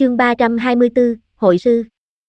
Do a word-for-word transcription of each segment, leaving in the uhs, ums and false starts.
Chương ba trăm hai mươi tư, Hội sư.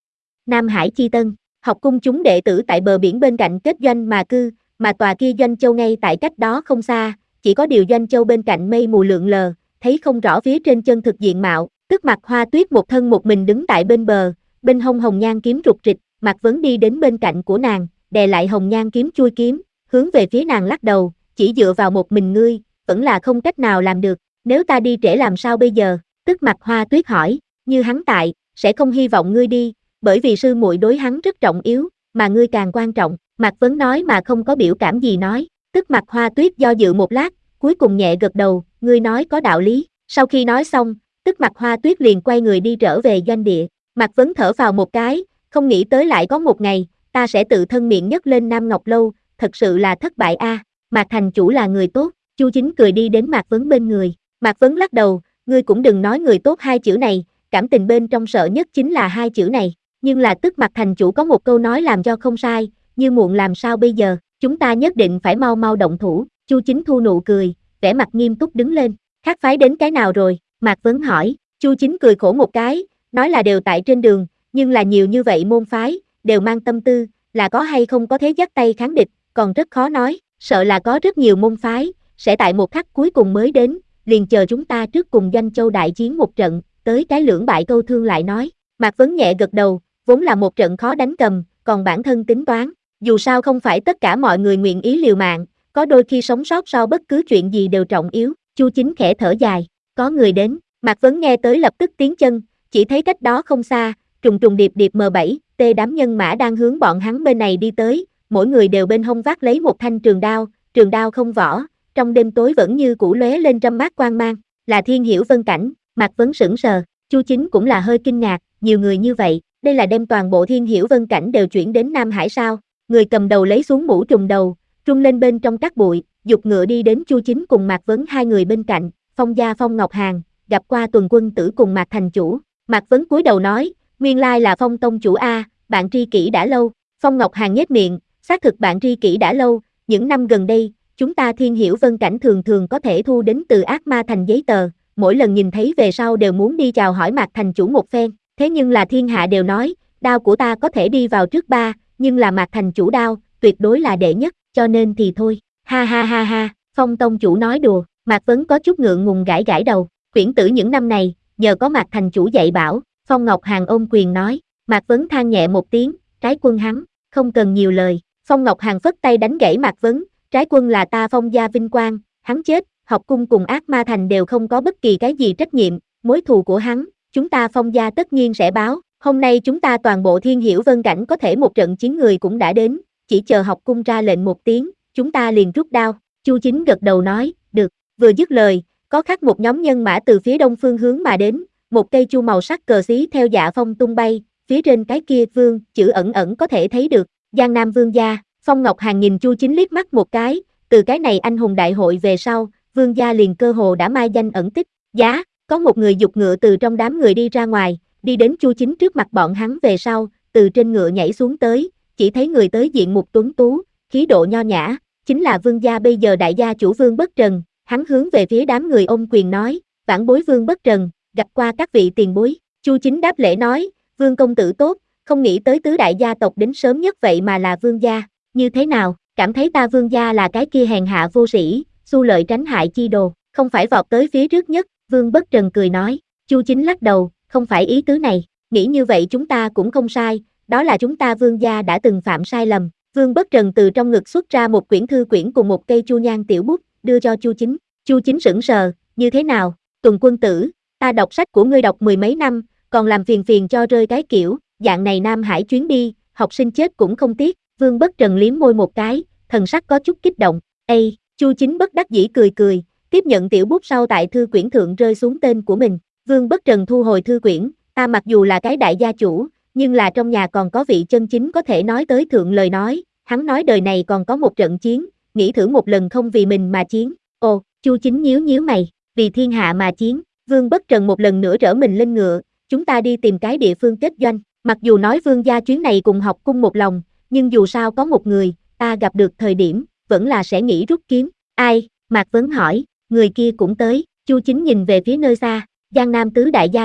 Nam Hải Chi Tân, học cung chúng đệ tử tại bờ biển bên cạnh kết doanh mà cư, mà tòa kia doanh châu ngay tại cách đó không xa, chỉ có điều doanh châu bên cạnh mây mù lượn lờ, thấy không rõ phía trên chân thực diện mạo, tức Mạc Hoa Tuyết một thân một mình đứng tại bên bờ, bên hông hồng nhan kiếm rụt rịch, Mạc Vấn đi đến bên cạnh của nàng, đè lại hồng nhan kiếm chui kiếm, hướng về phía nàng lắc đầu, chỉ dựa vào một mình ngươi, vẫn là không cách nào làm được, nếu ta đi trễ làm sao bây giờ, tức Mạc Hoa Tuyết hỏi, như hắn tại, sẽ không hy vọng ngươi đi, bởi vì sư muội đối hắn rất trọng yếu, mà ngươi càng quan trọng, Mạc Vấn nói mà không có biểu cảm gì nói, tức Mạc Hoa Tuyết do dự một lát, cuối cùng nhẹ gật đầu, ngươi nói có đạo lý, sau khi nói xong, tức Mạc Hoa Tuyết liền quay người đi trở về doanh địa, Mạc Vấn thở vào một cái, không nghĩ tới lại có một ngày, ta sẽ tự thân miệng nhấc lên Nam Ngọc Lâu, thật sự là thất bại a. À. Mạc thành chủ là người tốt, Chu Chính cười đi đến Mạc Vấn bên người, Mạc Vấn lắc đầu, ngươi cũng đừng nói người tốt hai chữ này, cảm tình bên trong sợ nhất chính là hai chữ này, nhưng là tức Mạc thành chủ có một câu nói làm cho không sai, như muộn làm sao bây giờ, chúng ta nhất định phải mau mau động thủ, Chu Chính thu nụ cười, vẻ mặt nghiêm túc đứng lên, khác phái đến cái nào rồi, Mạc Vấn hỏi, Chu Chính cười khổ một cái, nói là đều tại trên đường, nhưng là nhiều như vậy môn phái, đều mang tâm tư, là có hay không có thế dắt tay kháng địch, còn rất khó nói, sợ là có rất nhiều môn phái, sẽ tại một khắc cuối cùng mới đến, liền chờ chúng ta trước cùng Doanh Châu đại chiến một trận, tới cái lưỡng bại câu thương lại nói, Mạc Vấn nhẹ gật đầu, vốn là một trận khó đánh cầm, còn bản thân tính toán, dù sao không phải tất cả mọi người nguyện ý liều mạng, có đôi khi sống sót sau bất cứ chuyện gì đều trọng yếu, Chu Chính khẽ thở dài, có người đến, Mạc Vấn nghe tới lập tức tiến chân, chỉ thấy cách đó không xa, trùng trùng điệp điệp M bảy, T đám nhân mã đang hướng bọn hắn bên này đi tới, mỗi người đều bên hông vác lấy một thanh trường đao, trường đao không vỏ, trong đêm tối vẫn như cũ lóe lên trăm mát quang mang, là Thiên Hiểu Vân Cảnh, Mạc Vấn sững sờ, Chu Chính cũng là hơi kinh ngạc, nhiều người như vậy, đây là đem toàn bộ Thiên Hiểu Vân Cảnh đều chuyển đến Nam Hải sao, người cầm đầu lấy xuống mũ trùm đầu, trung lên bên trong các bụi, dục ngựa đi đến Chu Chính cùng Mạc Vấn hai người bên cạnh, Phong gia Phong Ngọc Hàn, gặp qua tuần quân tử cùng Mạc thành chủ, Mạc Vấn cúi đầu nói, nguyên lai là Phong tông chủ a, bạn tri kỷ đã lâu, Phong Ngọc Hàn nhếch miệng, xác thực bạn tri kỷ đã lâu, những năm gần đây, chúng ta Thiên Hiểu Vân Cảnh thường thường có thể thu đến từ ác ma thành giấy tờ, mỗi lần nhìn thấy về sau đều muốn đi chào hỏi Mạc thành chủ một phen, thế nhưng là thiên hạ đều nói, đao của ta có thể đi vào trước ba, nhưng là Mạc thành chủ đao, tuyệt đối là đệ nhất, cho nên thì thôi, ha ha ha ha, Phong tông chủ nói đùa, Mạc Vấn có chút ngượng ngùng gãi gãi đầu, quyển tử những năm này, nhờ có Mạc thành chủ dạy bảo, Phong Ngọc Hàn ôm quyền nói, Mạc Vấn than nhẹ một tiếng, trái quân hắn, không cần nhiều lời, Phong Ngọc Hàn phất tay đánh gãy Mạc Vấn, trái quân là ta Phong gia vinh quang, hắn chết, học cung cùng ác ma thành đều không có bất kỳ cái gì trách nhiệm, mối thù của hắn, chúng ta Phong gia tất nhiên sẽ báo, hôm nay chúng ta toàn bộ Thiên Hiểu Vân Cảnh có thể một trận chiến người cũng đã đến, chỉ chờ học cung ra lệnh một tiếng, chúng ta liền rút đao, Chu Chính gật đầu nói, được, vừa dứt lời, có khắc một nhóm nhân mã từ phía đông phương hướng mà đến, một cây chu màu sắc cờ xí theo dạ phong tung bay, phía trên cái kia vương, chữ ẩn ẩn có thể thấy được, Giang Nam Vương gia, Phong Ngọc Hàn nhìn Chu Chính liếc mắt một cái, từ cái này anh hùng đại hội về sau, Vương gia liền cơ hồ đã mai danh ẩn tích, giá, có một người dục ngựa từ trong đám người đi ra ngoài, đi đến Chu Chính trước mặt bọn hắn về sau, từ trên ngựa nhảy xuống tới, chỉ thấy người tới diện mục tuấn tú, khí độ nho nhã, chính là Vương gia bây giờ đại gia chủ Vương Bất Trần, hắn hướng về phía đám người ôm quyền nói, vãn bối Vương Bất Trần, gặp qua các vị tiền bối, Chu Chính đáp lễ nói, Vương công tử tốt, không nghĩ tới tứ đại gia tộc đến sớm nhất vậy mà là Vương gia, như thế nào, cảm thấy ta Vương gia là cái kia hèn hạ vô sĩ, xu lợi tránh hại chi đồ, không phải vọt tới phía trước nhất, Vương Bất Trần cười nói, Chu Chính lắc đầu, không phải ý tứ này, nghĩ như vậy chúng ta cũng không sai, đó là chúng ta Vương gia đã từng phạm sai lầm, Vương Bất Trần từ trong ngực xuất ra một quyển thư quyển cùng một cây chu nhan tiểu bút, đưa cho Chu Chính, Chu Chính sững sờ, như thế nào, Tuần quân tử, ta đọc sách của ngươi đọc mười mấy năm, còn làm phiền phiền cho rơi cái kiểu, dạng này Nam Hải chuyến đi, học sinh chết cũng không tiếc, Vương Bất Trần liếm môi một cái, thần sắc có chút kích động, ây, Chu Chính bất đắc dĩ cười cười, tiếp nhận tiểu bút sau tại thư quyển thượng rơi xuống tên của mình, Vương Bất Trần thu hồi thư quyển, ta mặc dù là cái đại gia chủ, nhưng là trong nhà còn có vị chân chính có thể nói tới thượng lời nói, hắn nói đời này còn có một trận chiến, nghĩ thử một lần không vì mình mà chiến, ồ, Chu Chính nhíu nhíu mày, vì thiên hạ mà chiến, Vương Bất Trần một lần nữa rỡ mình lên ngựa, chúng ta đi tìm cái địa phương kết doanh, mặc dù nói Vương gia chuyến này cùng học cung một lòng, nhưng dù sao có một người, ta gặp được thời điểm, vẫn là sẽ nghĩ rút kiếm, ai, Mạc Vấn hỏi, người kia cũng tới, Chu Chính nhìn về phía nơi xa, Giang Nam tứ đại gia tộc,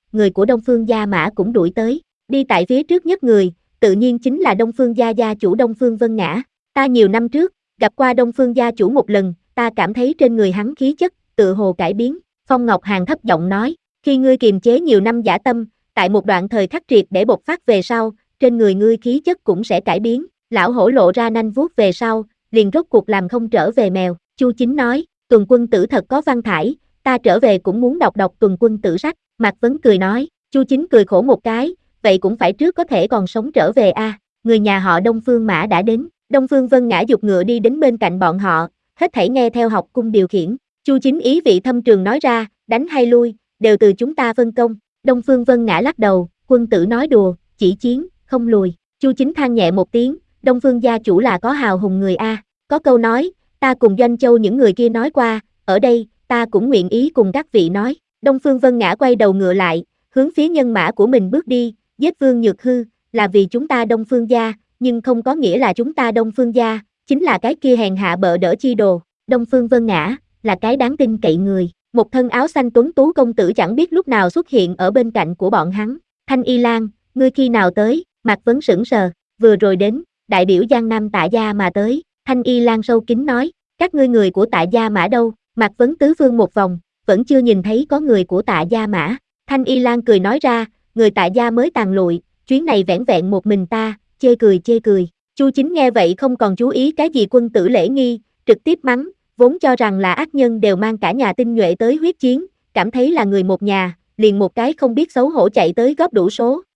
người của Đông Phương Gia Mã cũng đuổi tới, đi tại phía trước nhất người, tự nhiên chính là Đông Phương Gia gia chủ Đông Phương Vân Ngã. Ta nhiều năm trước, gặp qua Đông Phương gia chủ một lần, ta cảm thấy trên người hắn khí chất, tự hồ cải biến. Phong Ngọc Hàn thấp giọng nói, khi ngươi kiềm chế nhiều năm dã tâm, tại một đoạn thời khắc triệt để bộc phát về sau, trên người ngươi khí chất cũng sẽ cải biến. Lão hổ lộ ra nanh vuốt về sau, liền rốt cuộc làm không trở về mèo. Chu Chính nói, Tuần Quân Tử thật có văn thải, ta trở về cũng muốn đọc đọc Tuần Quân Tử sách. Mạc Vấn cười nói, Chu Chính cười khổ một cái, vậy cũng phải trước có thể còn sống trở về a. À. Người nhà họ Đông Phương Mã đã đến. Đông Phương Vân Ngã giục ngựa đi đến bên cạnh bọn họ, hết thảy nghe theo học cung điều khiển. Chu Chính ý vị thâm trường nói ra, đánh hay lui, đều từ chúng ta phân công. Đông Phương Vân Ngã lắc đầu, quân tử nói đùa, chỉ chiến, không lùi. Chu Chính than nhẹ một tiếng, Đông Phương gia chủ là có hào hùng người a. Có câu nói, ta cùng Doanh Châu những người kia nói qua, ở đây, ta cũng nguyện ý cùng các vị nói. Đông Phương Vân Ngã quay đầu ngựa lại, hướng phía nhân mã của mình bước đi, giết Vương Nhược Hư, là vì chúng ta Đông Phương gia, nhưng không có nghĩa là chúng ta Đông Phương gia, chính là cái kia hèn hạ bợ đỡ chi đồ. Đông Phương Vân Ngã, là cái đáng tin cậy người. Một thân áo xanh tuấn tú công tử chẳng biết lúc nào xuất hiện ở bên cạnh của bọn hắn. Thanh Y Lan, ngươi khi nào tới? Mạc Vấn sững sờ, vừa rồi đến, đại biểu Giang Nam Tạ gia mà tới. Thanh Y Lan sâu kín nói, các ngươi người của Tạ gia Mã đâu? Mạc Vấn tứ phương một vòng, vẫn chưa nhìn thấy có người của Tạ gia Mã. Thanh Y Lan cười nói ra, người Tạ gia mới tàn lụi, chuyến này vẻn vẹn một mình ta, chê cười chê cười. Chu Chính nghe vậy không còn chú ý cái gì quân tử lễ nghi, trực tiếp mắng, vốn cho rằng là ác nhân đều mang cả nhà tinh nhuệ tới huyết chiến, cảm thấy là người một nhà, liền một cái không biết xấu hổ chạy tới góp đủ số,